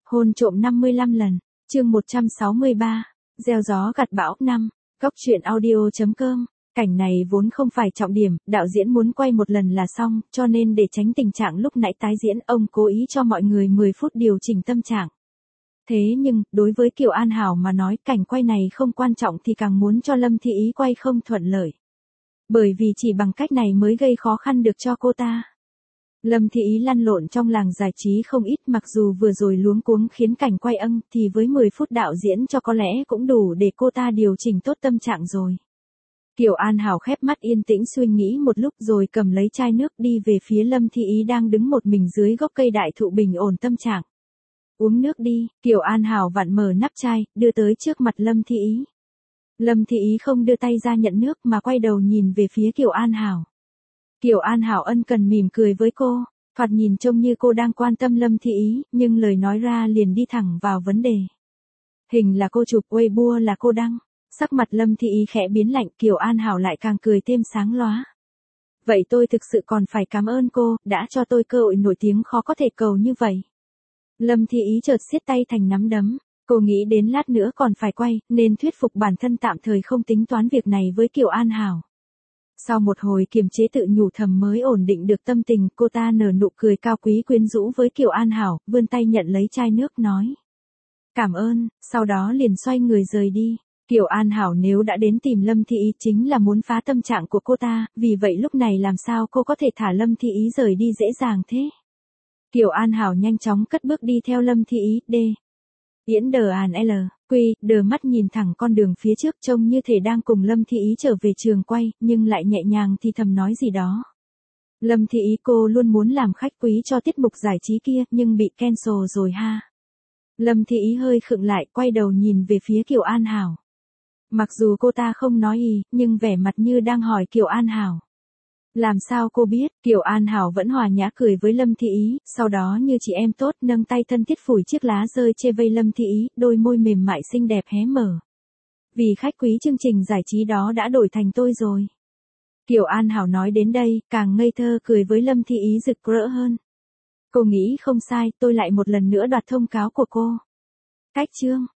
Hôn trộm 55 lần, chương 163, gieo gió gặt bão 5, góc truyện audio.com. Cảnh này vốn không phải trọng điểm, đạo diễn muốn quay một lần là xong, cho nên để tránh tình trạng lúc nãy tái diễn, ông cố ý cho mọi người 10 phút điều chỉnh tâm trạng. Thế nhưng, đối với Kiều An Hảo mà nói cảnh quay này không quan trọng thì càng muốn cho Lâm Thị Ý quay không thuận lợi. Bởi vì chỉ bằng cách này mới gây khó khăn được cho cô ta. Lâm Thị Ý lăn lộn trong làng giải trí không ít, mặc dù vừa rồi luống cuống khiến cảnh quay thì với 10 phút đạo diễn cho có lẽ cũng đủ để cô ta điều chỉnh tốt tâm trạng rồi. Kiều An Hảo khép mắt yên tĩnh suy nghĩ một lúc rồi cầm lấy chai nước đi về phía Lâm Thị Ý đang đứng một mình dưới gốc cây đại thụ bình ổn tâm trạng. Uống nước đi, Kiều An Hảo vặn mở nắp chai, đưa tới trước mặt Lâm Thị Ý. Lâm Thị Ý không đưa tay ra nhận nước mà quay đầu nhìn về phía Kiều An Hảo. Kiều An Hảo ân cần mỉm cười với cô, thoạt nhìn trông như cô đang quan tâm Lâm Thị Ý, nhưng lời nói ra liền đi thẳng vào vấn đề. Hình là cô chụp, Weibo là cô đăng. Sắc mặt Lâm Thị Ý khẽ biến lạnh, Kiều An Hảo lại càng cười thêm sáng lóa. Vậy tôi thực sự còn phải cảm ơn cô, đã cho tôi cơ hội nổi tiếng khó có thể cầu như vậy. Lâm Thị Ý chợt siết tay thành nắm đấm, cô nghĩ đến lát nữa còn phải quay, nên thuyết phục bản thân tạm thời không tính toán việc này với Kiều An Hảo. Sau một hồi kiềm chế tự nhủ thầm mới ổn định được tâm tình, cô ta nở nụ cười cao quý quyến rũ với Kiều An Hảo, vươn tay nhận lấy chai nước nói. Cảm ơn, sau đó liền xoay người rời đi. Kiều An Hảo nếu đã đến tìm Lâm Thị Ý chính là muốn phá tâm trạng của cô ta, vì vậy lúc này làm sao cô có thể thả Lâm Thị Ý rời đi dễ dàng thế. Kiều An Hảo nhanh chóng cất bước đi theo Lâm Thị Ý, Yễn đờ àn L, Quy, đờ mắt nhìn thẳng con đường phía trước trông như thể đang cùng Lâm Thị Ý trở về trường quay, nhưng lại nhẹ nhàng thì thầm nói gì đó. Lâm Thị Ý cô luôn muốn làm khách quý cho tiết mục giải trí kia, nhưng bị cancel rồi ha. Lâm Thị Ý hơi khựng lại, quay đầu nhìn về phía Kiều An Hảo. Mặc dù cô ta không nói gì, nhưng vẻ mặt như đang hỏi Kiều An Hảo. Làm sao cô biết? Kiều An Hảo vẫn hòa nhã cười với Lâm Thị Ý, sau đó như chị em tốt nâng tay thân thiết phủi chiếc lá rơi chê vây Lâm Thị Ý, đôi môi mềm mại xinh đẹp hé mở. Vì khách quý chương trình giải trí đó đã đổi thành tôi rồi. Kiều An Hảo nói đến đây, càng ngây thơ cười với Lâm Thị Ý rực rỡ hơn. Cô nghĩ không sai, tôi lại một lần nữa đoạt thông cáo của cô. Cách chương